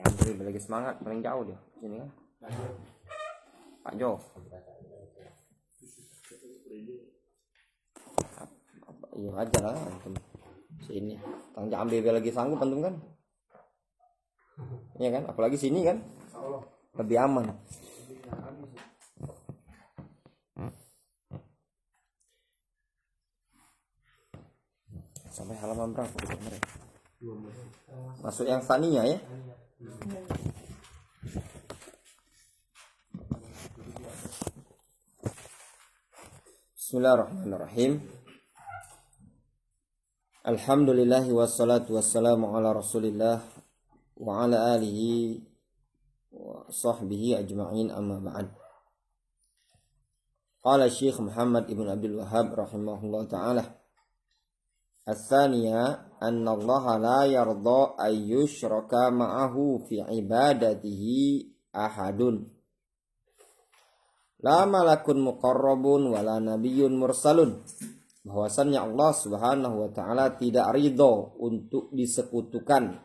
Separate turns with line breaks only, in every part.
Andri lagi semangat, paling jauh dia sini kan. Pak Jo. Iya aja lah antum. Sini. Tang ambil lagi sanggup antum kan? Iya kan? Apalagi sini kan? Lebih aman. Sampai halaman berapa kita mereka? Masuk yang saninya ya? Bismillahirrahmanirrahim. Alhamdulillah wassalatu wassalamu ala Rasulillah wa ala alihi wa sahbihi ajma'in, amma ba'd. Qala Syekh Muhammad ibn Abdul Wahhab rahimahullah ta'ala, As-thaniya anna Allah la yarda ayyushraka ma'ahu fi ibadatihi ahadun, la malakun muqarrabun wala nabiyyun mursalun. Bahwasannya Allah Subhanahu wa taala tidak ridho untuk disekutukan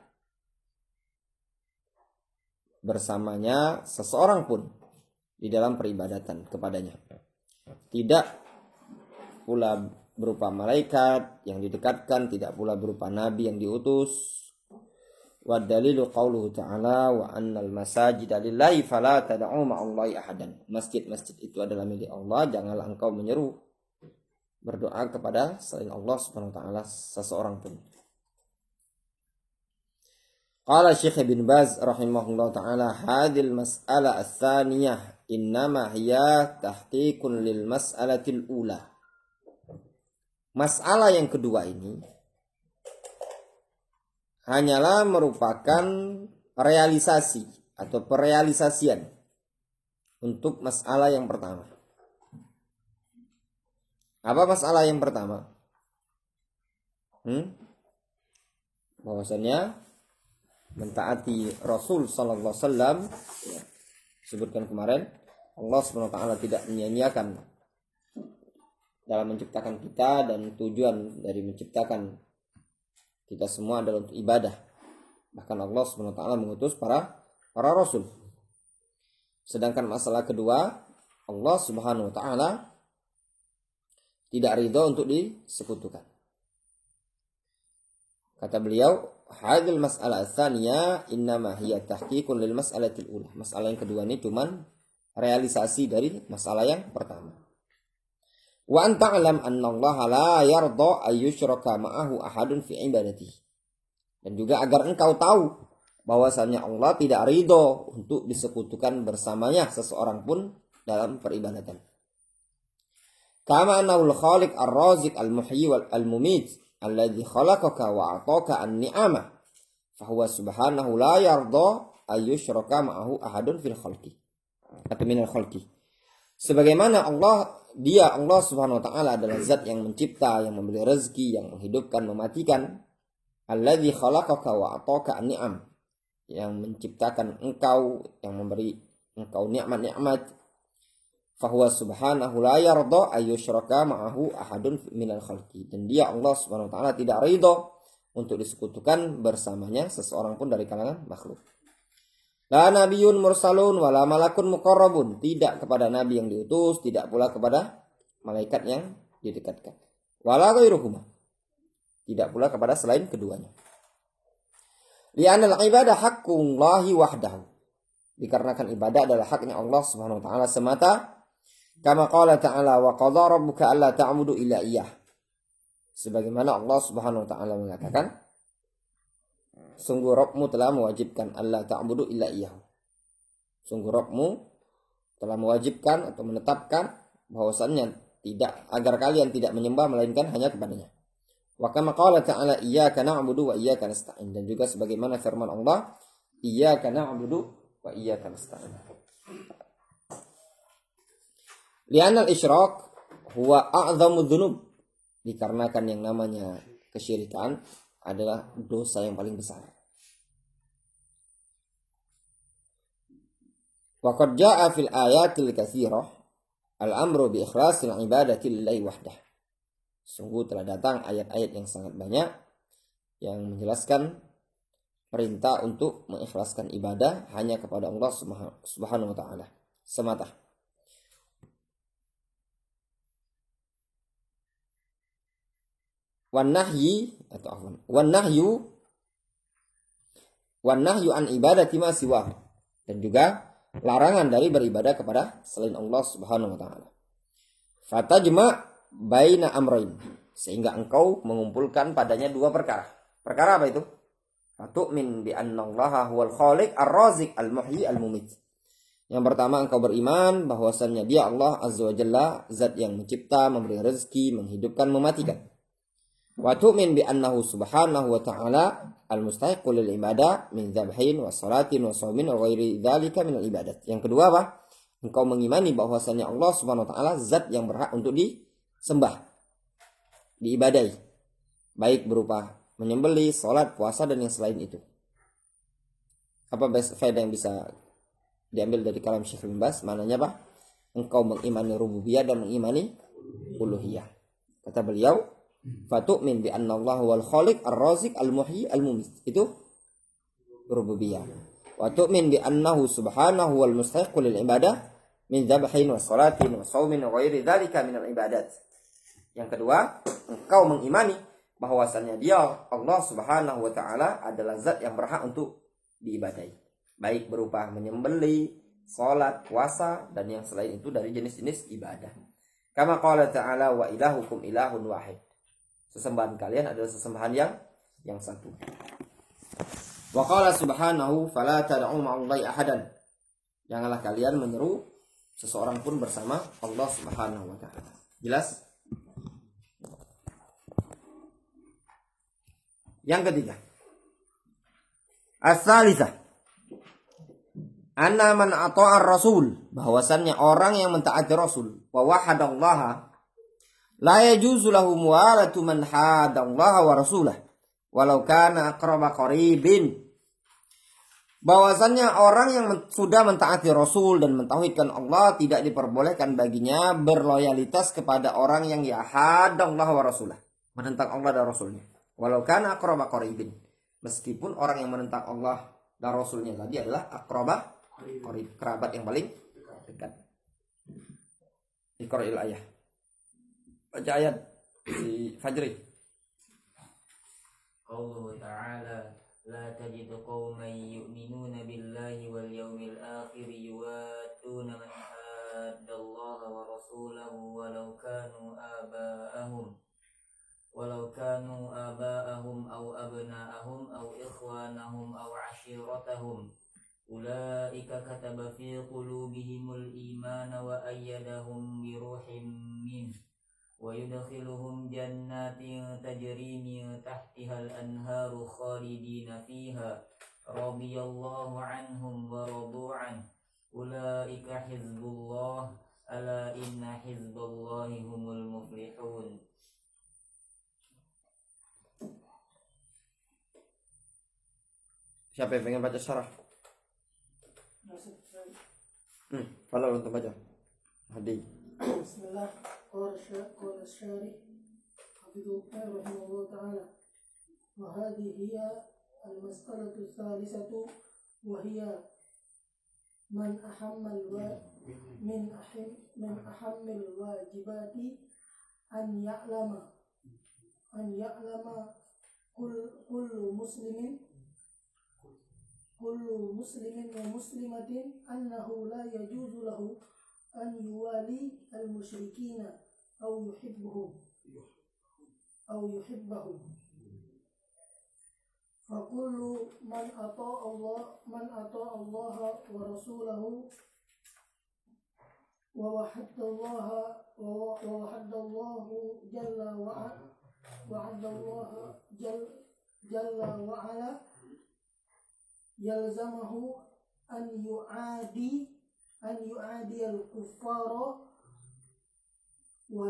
bersamanya seseorang pun di dalam peribadatan kepadanya. Tidak pula berupa malaikat yang didekatkan, tidak pula berupa nabi yang diutus. Wa dalilu qauluhu ta'ala wa annal masajida lillahi fala tad'u ma'allahi ahadan. Masjid-masjid itu adalah milik Allah, janganlah engkau menyeru berdoa kepada selain Allah Subhanahu wa taala seseorang pun. Qala Syekh Ibn Baz rahimahullah taala, hadhil mas'alah ats-tsaniyah innama hiya tahqiqun lil mas'alatil ula. Masalah yang kedua ini hanyalah merupakan realisasi atau perealisasian untuk masalah yang pertama. Apa masalah yang pertama? Bahwasanya mentaati Rasul sallallahu alaihi wasallam, ya, sebutkan kemarin, Allah Subhanahu wa taala tidak menyia-nyiakan dalam menciptakan kita, dan tujuan dari menciptakan kita semua adalah untuk ibadah. Bahkan Allah Subhanahu wa taala mengutus para rasul. Sedangkan masalah kedua, Allah Subhanahu wa taala tidak ridho untuk disekutukan. Kata beliau, hadil mas'alah ats-tsaniyah innama hiya tahqiqun lil mas'alatil ula. Masalah yang kedua ini cuman realisasi dari masalah yang pertama. Wa anta alam anna Allah la yarda ayyushraka ma'ahu ahadun fi ibadatihi. Dan juga agar engkau tahu bahwasanya Allah tidak ridho untuk disekutukan bersamanya seseorang pun dalam peribadatan. Kama annahul khaliq ar-raziq al-muhyi wal al-mumit alladhi khalaqaka wa ataka an-ni'amah fa huwa subhanahu la yarda ayyushraka ma'ahu ahadun fil khalqi atau minal khalqi. Sebagaimana Allah Subhanahu wa taala adalah zat yang mencipta, yang memberi rezeki, yang menghidupkan, mematikan. Alladzi khalaqaka wa ataka an-ni'am, yang menciptakan engkau, yang memberi engkau nikmat-nikmat. Fahuwa subhanahu la yarda ayyushraka ma'ahu ahadun minal khalqi. Dan dia Allah Subhanahu wa taala tidak ridho untuk disekutukan bersamanya seseorang pun dari kalangan makhluk. La nabiyyun mursalun wala malakun muqarrabun. Tidak kepada nabi yang diutus, tidak pula kepada malaikat yang didekatkan. Wala ghairuhuma. Tidak pula kepada selain keduanya. Li'anal ibadah haqqullahi wahdahu. Dikarenakan ibadah adalah haknya Allah Subhanahu wa taala semata. Kama qala ta'ala wa qadha rabbuka alla ta'budu illa iyyah. Sebagaimana Allah Subhanahu wa taala mengatakan, sungguh Rabbmu telah mewajibkan alla ta'budu illa iyyah. Sungguh Rabbmu telah mewajibkan atau menetapkan bahwasannya tidak, agar kalian tidak menyembah melainkan hanya kepadanya. Wa kama qala ta'ala iyyaka na'budu wa iyyaka nasta'in. Dan juga sebagaimana firman Allah, iyyaka na'budu wa iyyaka nasta'in. Li'anal isyrak huwa a'zamu dzunub. Dikarenakan yang namanya kesyirikan adalah dosa yang paling besar. Wa qad jaa'a fil ayatil katsirah al-amru bi ikhlasil ibadati lillahi wahdah. Sungguh telah datang ayat-ayat yang sangat banyak yang menjelaskan perintah untuk mengikhlaskan ibadah hanya kepada Allah Subhanahu wa taala semata. Wan nahyu an ibadati ma siwa, dan juga larangan dari beribadah kepada selain Allah Subhanahu wa taala. Fatajma baina amrain, sehingga engkau mengumpulkan padanya dua perkara. Perkara apa itu? Fatu'min bi annallaha huwal khaliq ar-raziq al-muhyi al-mumit. Yang pertama, engkau beriman bahwasannya Dia Allah Azza wa Jalla, zat yang mencipta, memberi rezeki, menghidupkan, mematikan. Wa tu'min bi annahu subhanahu wa ta'ala al-mustahiqu lil ibadah min dzabhin wa salatin wa shaumin wa ghairi dzalika min al-ibadat. Yang kedua apa? Engkau mengimani bahwasannya Allah Subhanahu wa taala zat yang berhak untuk disembah, diibadahi, baik berupa menyembelih, salat, puasa dan yang selain itu. Apa faedah yang bisa diambil dari kalam Syekh bin Baz? Maknanya apa? Engkau mengimani rububiyah dan mengimani uluhiyah. Kata beliau, fatu'min bi annallaha wal khaliq ar-raziq al-muhyi al-mumit. Itu rububiyah. Wa tu'min bi annahu subhanahu wal mustahiq lil ibadah min dzabhin wa salatin wa shaumin wa ghairi dzalika min al-ibadat. Yang kedua, engkau mengimani bahwasannya Dia Allah Subhanahu wa taala adalah zat yang berhak untuk diibadahi, baik berupa menyembelih, salat, puasa dan yang selain itu dari jenis-jenis ibadah. Kama qala ta'ala wa ilahukum ilahun wahid. Sesembahan kalian adalah sesembahan yang satu. Wa qala subhanahu fala tad'u ma'allahi ahadan. Janganlah kalian menyeru seseorang pun bersama Allah Subhanahu wa taala. Jelas? Yang ketiga, as-salisah, anna man ata'a ar-rasul, bahwasannya orang yang mentaati Rasul, wa wahadallaha, la yajuzu lahu muwalatu man hadallaha wa rasulah, walau kana aqraba qaribin. Bahwasannya orang yang sudah mentaati Rasul dan mentauhidkan Allah, tidak diperbolehkan baginya berloyalitas kepada orang yang yahadallaha wa rasulah, menentang Allah dan Rasulnya. Walau kana aqraba qaribin, meskipun orang yang menentang Allah dan Rasulnya tadi adalah aqraba qarib, kerabat yang paling dekat. Iqra'il ayah. Baca ayat si Fajri.
Qauluhu ta'ala la tajidu qauman yu'minuna billahi wal yawmil akhir yuwadduna man haddallaha wa rasulahu walau kanu aba'ahum aw abna'ahum aw ikhwanahum aw 'ashiratahum ulaika kataba fi qulubihimul imana wa ayyadahum bi ruhim min wa yudkhiluhum jannatin tajri min tahtihal anharu khalidina fiha radiyallahu anhum wa radu an ulaika hizbullah ala inna hizballahi humul muflihun.
Siapa yang pengen baca syarah? Kalau untuk baca. Hadi.
Bismillah. Qala syarih Hafidhullah rahimahullah ta'ala. Wa hadhihi hiya al-mas'alatu thalithatu wa hiya man ahammal min ahammil wajibati an ya'lama kullu muslimin wa muslimatin annahu la yajuzu lahu an yuwali al-musyrikina aw yuhibbahum fa kullu man ata'a Allah wa rasulahu wa wahadda Allah jalla wa ala yalzamahu an yu'adi al-kuffara wa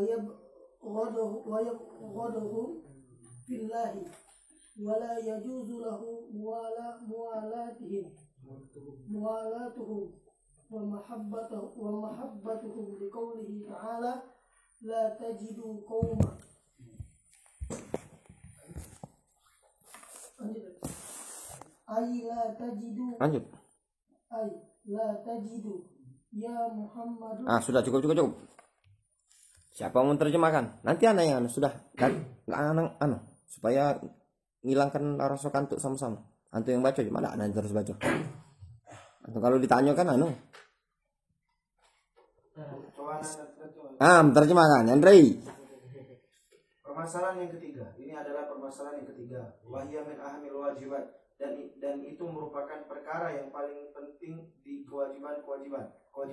yabghaduhum fillahi wa la yajuzu lahu muwalatuhum wa mahabbatuhum liqawlihi ta'ala la tajidu qawma. ay la tajidu
Lanjut.
ay la tajidu ya Muhammad.
Sudah cukup. Siapa mau menerjemahkan? Nanti anak yang sudah kan anak supaya ngilangkan rasa kantuk sama-sama. Antum yang baca gimana? Nanti terus baca. Antum kalau ditanya kan terjemahkan Andrei.
Permasalahan yang ketiga, ini adalah permasalahan yang ketiga. Wahya min ahamil wajibat, dan itu merupakan perkara yang paling penting di kewajiban.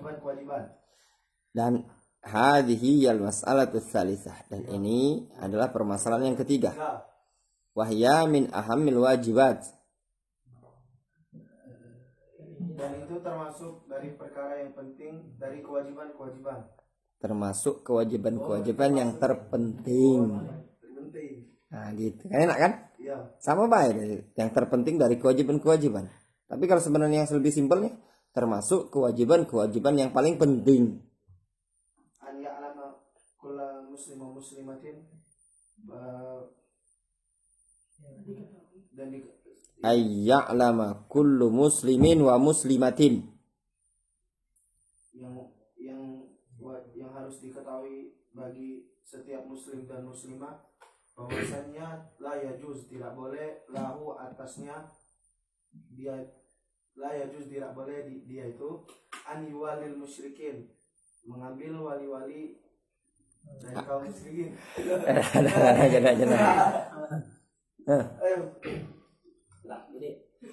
Dan hadhihi al mas'alatu tsalisah, dan ini adalah permasalahan yang ketiga. Wahya min ahamil wajibat,
dan itu termasuk dari perkara yang penting dari kewajiban.
Termasuk kewajiban yang terpenting. Nah gitu kan, enak kan?
Ya.
Sama baik, yang terpenting dari kewajiban. Tapi kalau sebenarnya yang lebih simpel nih, termasuk kewajiban yang paling penting.
An ya'lama kulla muslim wa muslimatin, dan
Ayya'lama kullu muslimin wa muslimatin,
yang harus diketahui bagi setiap muslim dan muslimah bahwasannya la yajuz, tidak boleh lahu, atasnya dia, la yajuz, tidak boleh dia itu an yuwalil musyrikin, mengambil wali-wali dari kaum musyrikin.
Lah, jadi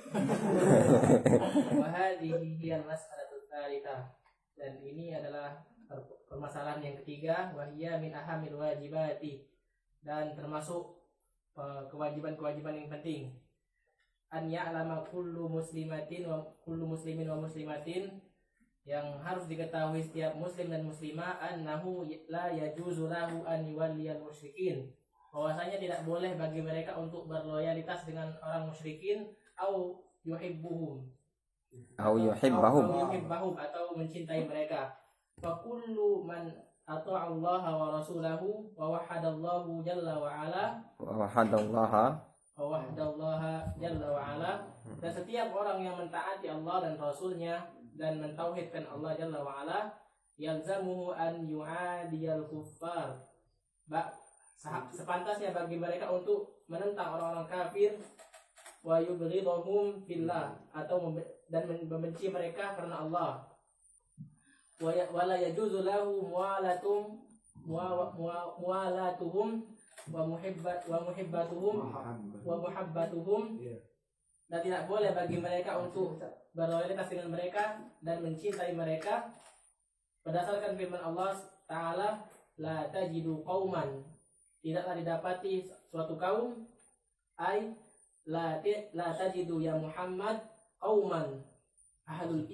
wahadihi hiyal mas'alatu tsalitsah, dan ini adalah permasalahan yang ketiga. Wahia min ahamil wajibati, dan termasuk kewajiban yang penting. An ya'lama kullu muslimin wa muslimatin, yang harus diketahui setiap muslim dan muslimah, annahu la yajuzu lahu an yuwalliyal musyrikin, bahwasanya tidak boleh bagi mereka untuk berloyalitas dengan orang musyrikin, au yuhibbahum atau mencintai mereka. Fa kullu man ata'a Allah wa rasulahu wa wahadallaha jalla wa ala, dan setiap orang yang mentaati Allah dan Rasulnya dan mentauhidkan Allah jalla wa ala, yalzamuhu an yu'adiyal kuffar, sepantasnya bagi mereka untuk menentang orang-orang kafir, wa yubghidhum fillah, atau dan membenci mereka karena Allah, wa la yajuzu lahu muwalatuhum wa muhabbatuhum, dan tidak boleh bagi mereka untuk berloyalitas dengan mereka dan mencintai mereka, berdasarkan firman Allah Ta'ala, la tajidu qauman, tidaklah didapati suatu kaum, ay la tajidu ya Muhammad qauman ahla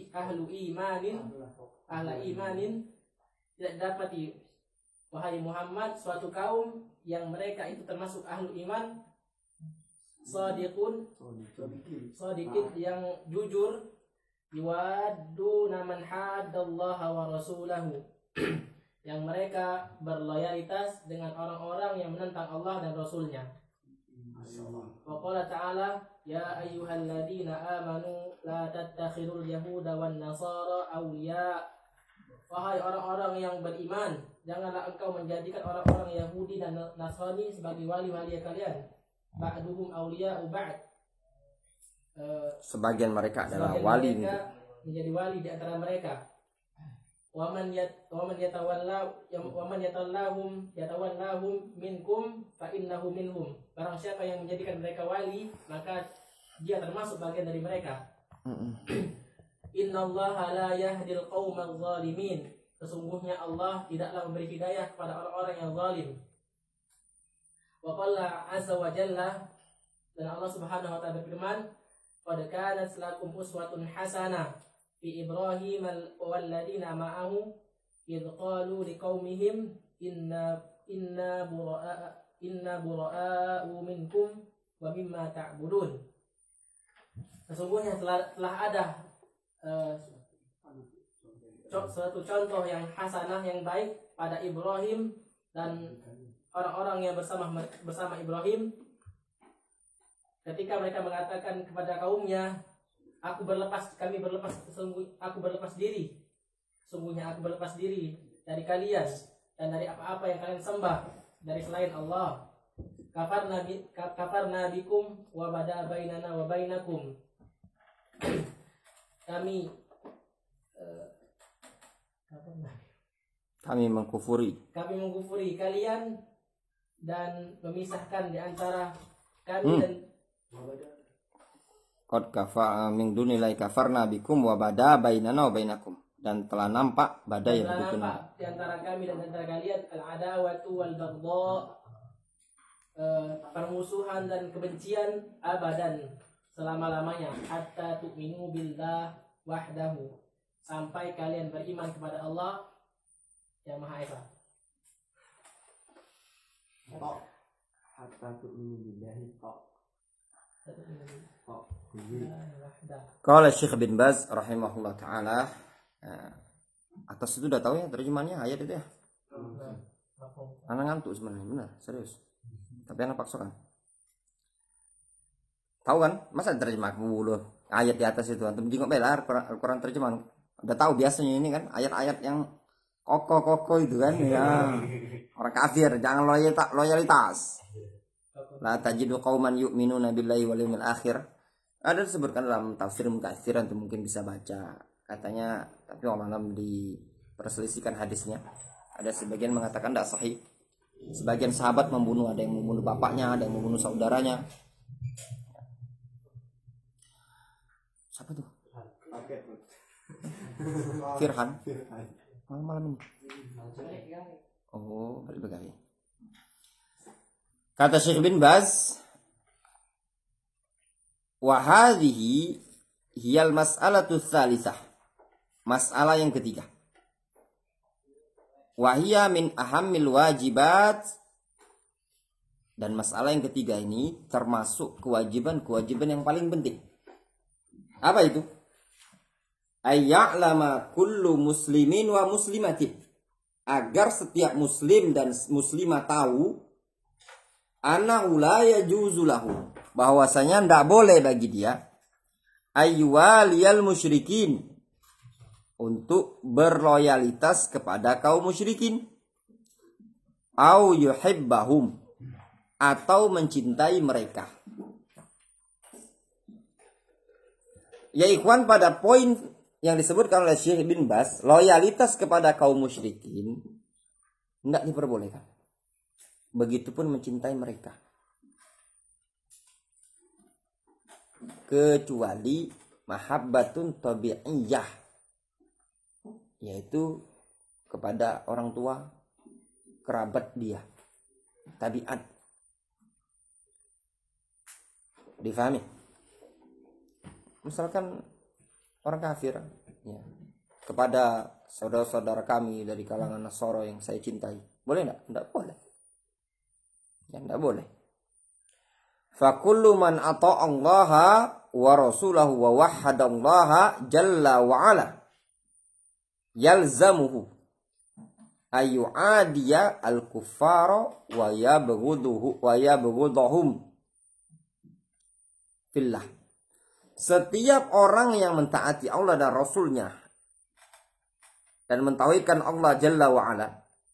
imanin, tidak didapati wahai Muhammad suatu kaum yang mereka itu termasuk ahlu iman, sadiqin yang jujur, yuwadduna man haddallaha wa rasulahu, yang mereka berloyalitas dengan orang-orang yang menentang Allah dan Rasulnya. Wa qala ta'ala, ya ayyuhalladzina amanu la tattakhidul yahuda wan nasara awliya, wahai orang-orang yang beriman, janganlah engkau menjadikan orang-orang Yahudi dan Nasrani sebagai wali-wali kalian. Ba'duhum awliya'u ba'd,
sebagian mereka adalah wali,
menjadi wali di antara mereka. Waman yatawallahum minkum fa innahu minhum, barang siapa yang menjadikan mereka wali, maka dia termasuk bagian dari mereka. Innallaha la yahdil qaumal zalimin, sesungguhnya Allah tidaklah memberi hidayah kepada orang-orang yang zalim. Wa qala azza wa jalla, dan Allah Subhanahu wa taala berfirman, qad kanat lakum uswatun hasanah fi Ibrahim wal ladina ma'ahu idh qalu liqaumihim inna bura'a'u minkum wa mimma ta'budun. Sesungguhnya telah ada suatu contoh yang hasanah, yang baik pada Ibrahim dan orang-orang yang bersama Ibrahim, ketika mereka mengatakan kepada kaumnya, aku berlepas diri. Sungguhnya aku berlepas diri dari kalian dan dari apa-apa yang kalian sembah dari selain Allah. Kafarna bikum wa bada bainana wa bainakum.
Kami mengkufuri
kalian dan memisahkan di antara kami dan
qad kafa min dunilai kafarna bikum wa bada bainana wa bainakum, dan telah nampak badai yang begitu
di antara kami dan antara kalian al-adawatu wal baghdha, permusuhan dan kebencian abadan, selama-lamanya, hatta tu'minu billah wahdahu, sampai kalian beriman kepada Allah yang Maha Esa.
Hatta tu'minu billahi
Qala Syekh bin Baz rahimahullah taala. Atas itu udah tahu ya terjemahannya ayat itu ya. Anak ngantuk sebenarnya, benar, serius. Tapi anak paksakan. Tahu kan? Masa terjemah dulu ayat di atas itu antum jengok belar Al-Qur'an terjemahan. Udah tahu biasanya ini kan ayat-ayat yang kokoh itu kan ya. Orang kafir jangan loyalitas. La tajidu qauman yu'minuna billahi wal yawmil akhir. Ada disebutkan dalam tafsir Mukatsir, antum mungkin bisa baca. Katanya, tapi malam diperselisihkan hadisnya. Ada sebagian mengatakan tidak sahih. Sebagian sahabat membunuh, ada yang membunuh bapaknya, ada yang membunuh saudaranya. Siapa tuh? Firhan. Malam ini. Oh, balik begawi. Kata Syekh bin Baz, wa hadhihi hiyal mas'alatu tsalisah. Masalah yang ketiga. Wahia min ahammil wajibat, dan masalah yang ketiga ini termasuk kewajiban-kewajiban yang paling penting. Apa itu? Ayya'lama kullu muslimin wa muslimatin, agar setiap muslim dan muslimah tahu annahu la yajuzu lahu, bahwasanya tidak boleh bagi dia ayyuwaliyal musyrikin, untuk berloyalitas kepada kaum musyrikin, au yuhibbahum, atau mencintai mereka. Ya ikhwan, pada poin yang disebutkan oleh Syekh bin Baz, loyalitas kepada kaum musyrikin tidak diperbolehkan. Begitupun mencintai mereka, kecuali mahabbatun tabi'iyah, yaitu kepada orang tua, kerabat dia, tabiat. Difahami? Misalkan orang kafir ya, kepada saudara-saudara kami dari kalangan Nasara yang saya cintai, boleh enggak? Enggak boleh. Ya enggak boleh. Fa kullu man ata'allaha wa rasulahu wa wahhadallaha jalla wa ala yalzamuhu ayyu'adiya al-kuffara wa yabghudhum fillah. Setiap orang yang mentaati Allah dan Rasulnya dan mentauhidkan Allah Jalla wa'ala,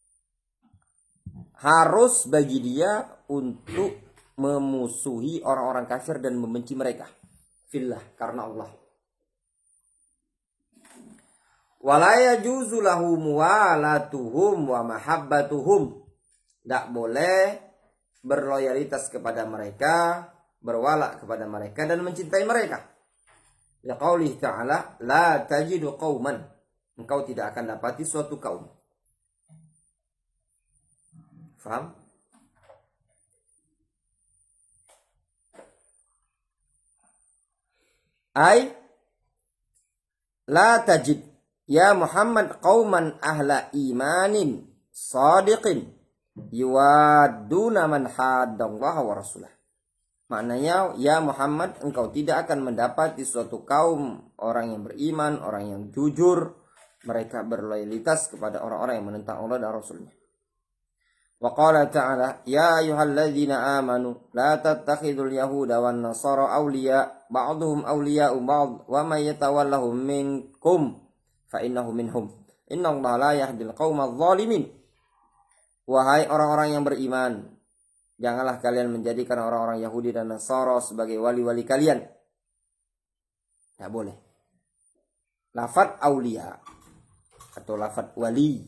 harus bagi dia untuk memusuhi orang-orang kafir dan membenci mereka fillah, karena Allah. Wala yajuzu lahu muwalatuhum wa mahabbatuhum, tidak boleh berloyalitas kepada mereka, berwala kepada mereka dan mencintai mereka. Ya qaulih ta'ala, la tajidu qauman, engkau tidak akan dapati suatu kaum. Faham? Ay la tajid ya Muhammad qauman ahla imanin sadiqin yuwadduna man haddallaha wa rasulah. Maknanya, ya Muhammad, engkau tidak akan mendapati suatu kaum orang yang beriman, orang yang jujur, mereka berloyalitas kepada orang-orang yang menentang Allah dan Rasulnya. Wa qala ta'ala ya ayyuhalladzina amanu la tattakhidul yahuda wan nasara awliya ba'dhum awliya'u ba'd wa may yatawallahum minkum fa innahu minhum innallaha la yahdil qaumadh dhalimin. Wahai orang-orang yang beriman, janganlah kalian menjadikan orang-orang Yahudi dan Nasara sebagai wali-wali kalian. Tidak boleh. Lafaz aulia atau lafaz wali,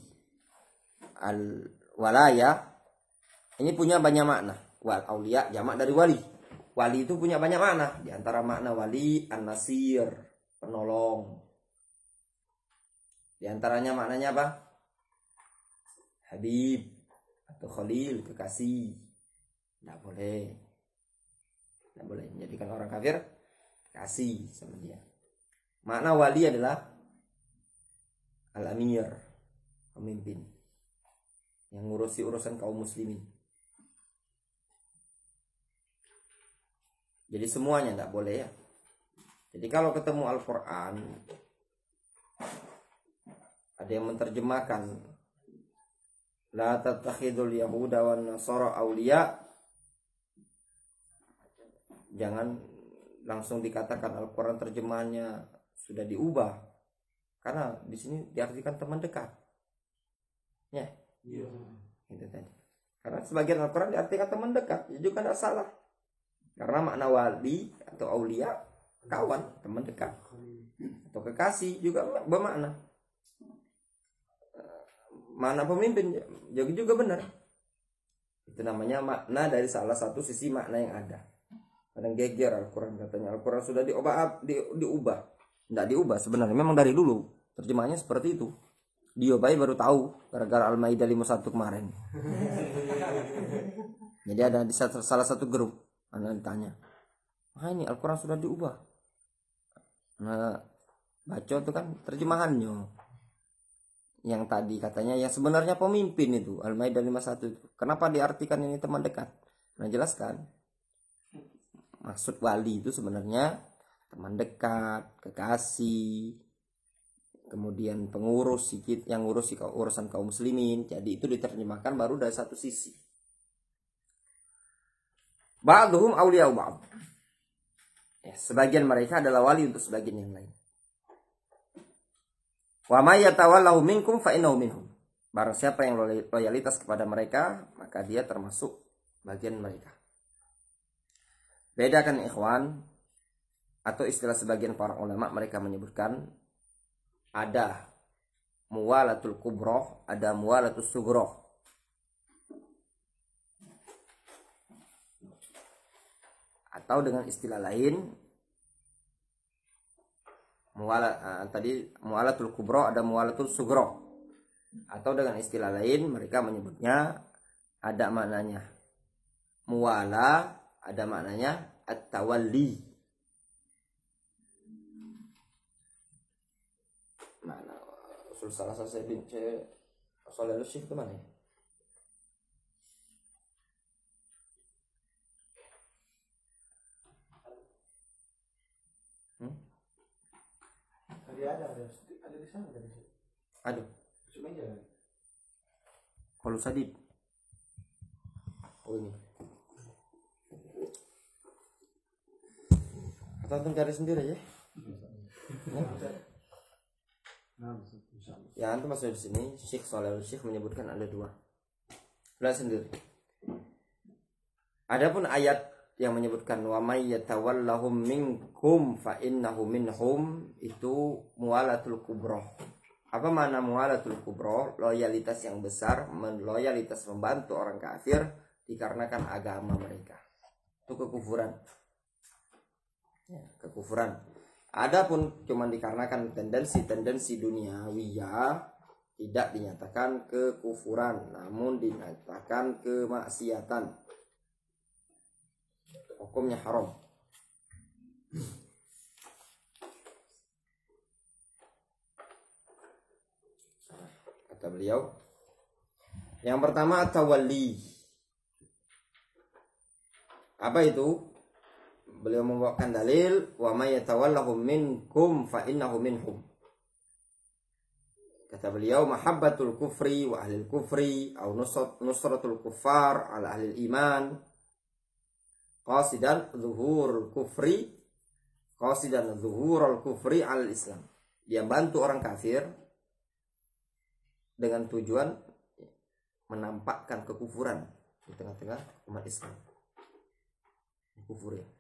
al-walaya, ini punya banyak makna. Wal aulia jamak dari wali. Wali itu punya banyak makna. Di antara makna wali, an-nasir, penolong. Di antaranya maknanya apa? Habib atau khalil, kekasih. Tidak boleh. Tidak boleh menjadikan orang kafir kasih sama dia. Makna wali adalah al-amir, pemimpin yang ngurusi urusan kaum muslimin. Jadi semuanya tidak boleh ya. Jadi kalau ketemu Al-Quran, ada yang menerjemahkan la tattakhidul yahuda wan nasara awliya, jangan langsung dikatakan Al-Quran terjemahannya sudah diubah, karena di sini diartikan teman dekat. Ya. Itu tadi. Karena sebagian Al-Quran diartikan teman dekat, ya juga tidak salah. Karena makna wali atau aulia kawan, teman dekat, atau kekasih juga bermakna. Makna pemimpin juga benar. Itu namanya makna dari salah satu sisi makna yang ada. Kadang geger Al-Quran, katanya Al-Quran sudah diubah. Tidak diubah sebenarnya, memang dari dulu terjemahannya seperti itu. Diobai baru tahu gara-gara Al-Maidah 51 kemarin. Jadi ada di salah satu grup anak ditanya, ini Al-Quran sudah diubah. Nah, baca itu kan terjemahannya. Yang tadi katanya yang sebenarnya pemimpin itu Al-Maidah 51 itu. Kenapa diartikan ini teman dekat? Nah, jelaskan. Maksud wali itu sebenarnya teman dekat, kekasih, kemudian pengurus sedikit yang ngurusi urusan kaum muslimin. Jadi itu diterjemahkan baru dari satu sisi. Ba'dhum awliya'u ba'd. Ya, sebagian mereka adalah wali untuk sebagian yang lain. Wa may yatawallahu minkum fa innahu minhum. Barang siapa yang loyalitas kepada mereka, maka dia termasuk bagian mereka. Bedakan ikhwan, atau istilah sebagian para ulama, mereka menyebutkan ada muwalatul kubroh, ada muwalatul sugroh. Atau dengan istilah lain, muwalatul kubroh, ada muwalatul sugroh. Atau dengan istilah lain, mereka menyebutnya ada maknanya muwala, ada maknanya at-tawalli. Mana usul salah saya soal Syekh itu mana ya?
Ada di sana, ada di sini.
Aduh.
Semeja.
Kalau sadid. Oh ini. Atau antum cari sendiri aja. Ya antum masuk di sini. Syekh Shalih Syekh menyebutkan ada dua. Lihat sendiri. Adapun ayat yang menyebutkan wa may yatawallahum minkum fa innahu minhum, itu muwalatul kubroh. Apa makna muwalatul kubroh? Loyalitas yang besar, loyalitas membantu orang kafir dikarenakan agama mereka. Itu kekufuran. Ya, kekufuran. Adapun cuma dikarenakan tendensi duniawiyah, tidak dinyatakan kekufuran, namun dinyatakan kemaksiatan. Hukumnya haram. Kata beliau, yang pertama tawalli. Apa itu? Beliau membawakan dalil wa may yatawallahum minkum fa innahu minhum. Kata beliau, mahabbatul kufri wa ahlil kufri au nusratul kuffar ala ahlil iman qasidan zuhurul kufri al Islam. Dia bantu orang kafir dengan tujuan menampakkan kekufuran di tengah-tengah umat Islam. Kufur ya.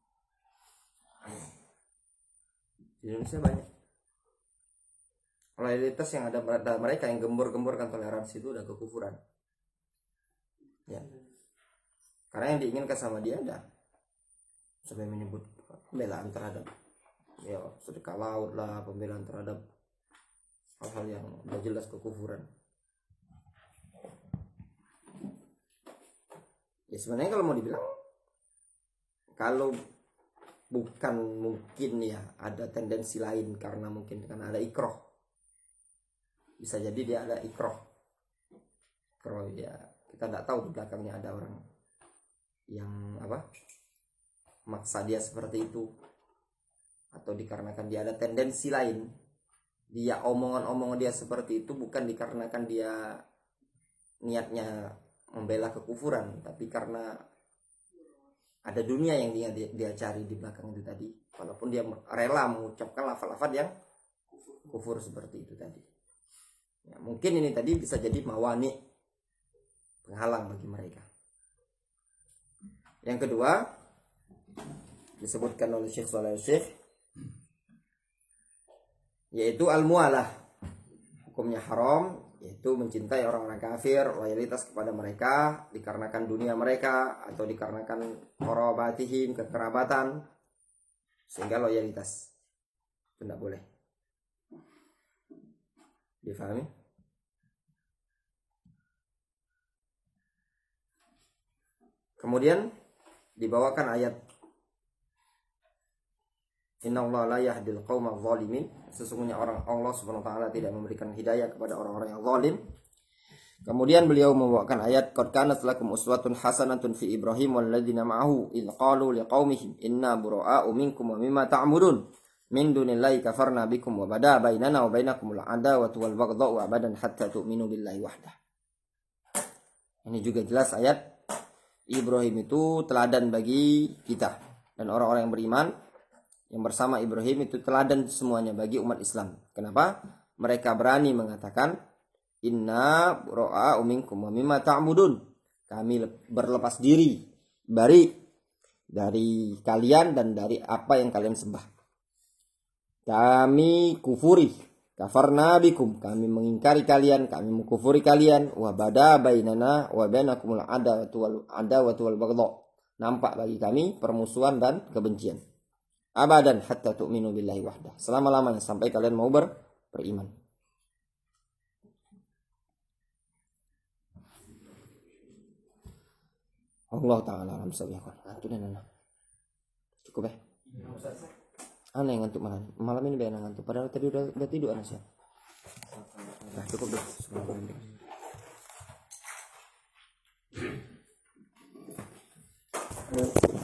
Di Indonesia banyak loyalitas yang ada pada mereka yang gembor-gemborkan toleransi itu udah kekufuran. Ya. Karena yang diinginkan sama dia ada sampai menyebut pembelaan terhadap ya sedekah laut lah, pembelaan terhadap hal-hal yang udah jelas kekufuran. Ya sebenarnya kalau mau dibilang, kalau bukan mungkin ya ada tendensi lain karena mungkin karena ada ikroh, bisa jadi dia ada ikroh ya, kita tidak tahu di belakangnya ada orang yang maksa dia seperti itu, atau dikarenakan dia ada tendensi lain, dia omongan dia seperti itu bukan dikarenakan dia niatnya membela kekufuran, tapi karena ada dunia yang dia cari di belakang itu tadi, walaupun dia rela mengucapkan lafaz-lafaz yang kufur seperti itu tadi. Ya, mungkin ini tadi bisa jadi mawani, penghalang bagi mereka. Yang kedua disebutkan oleh Syekh Shalih Syekh, yaitu al-mualah, hukumnya haram, yaitu mencintai orang-orang kafir, loyalitas kepada mereka dikarenakan dunia mereka atau dikarenakan qarabatihim, kekerabatan, sehingga loyalitas itu tidak boleh. Difahami? Kemudian dibawakan ayat Innallaha la yahdil qaumadz zalimin. Sesungguhnya Allah Subhanahu wa taala tidak memberikan hidayah kepada orang-orang yang zalim. Kemudian beliau membawakan ayat qad kanat lakum uswatun hasanatun fi Ibrahim wal ladzina ma'ahu id qalu liqaumihim inna bura'a'u minkum wa mimma ta'budun min dunillahi kafarna bikum wa bada bainana wa bainakumul adawatu wal baghdha'u abadan hatta tu'minu billahi wahdah. Ini juga jelas ayat Ibrahim itu teladan bagi kita dan orang-orang yang beriman yang bersama Ibrahim itu teladan semuanya bagi umat Islam. Kenapa? Mereka berani mengatakan inna bura'a'u minkum wa mimma ta'budun. Kami berlepas diri dari kalian dan dari apa yang kalian sembah. Kami kufuri, kafarna bikum, kami mengingkari kalian, kami mengkufuri kalian, wa bada bainana wa bainakumul adawatu wal baghdha. Nampak bagi kami permusuhan dan kebencian. Abadan hatta tu'minu billahi wahdah. Selama-lamanya sampai kalian mau beriman. Allah ta'ala alam sawiyakon. Cukup ya? Aneh ngantuk malam ini biar ngantuk. Padahal tadi udah tidur anak saya. Nah, cukup deh.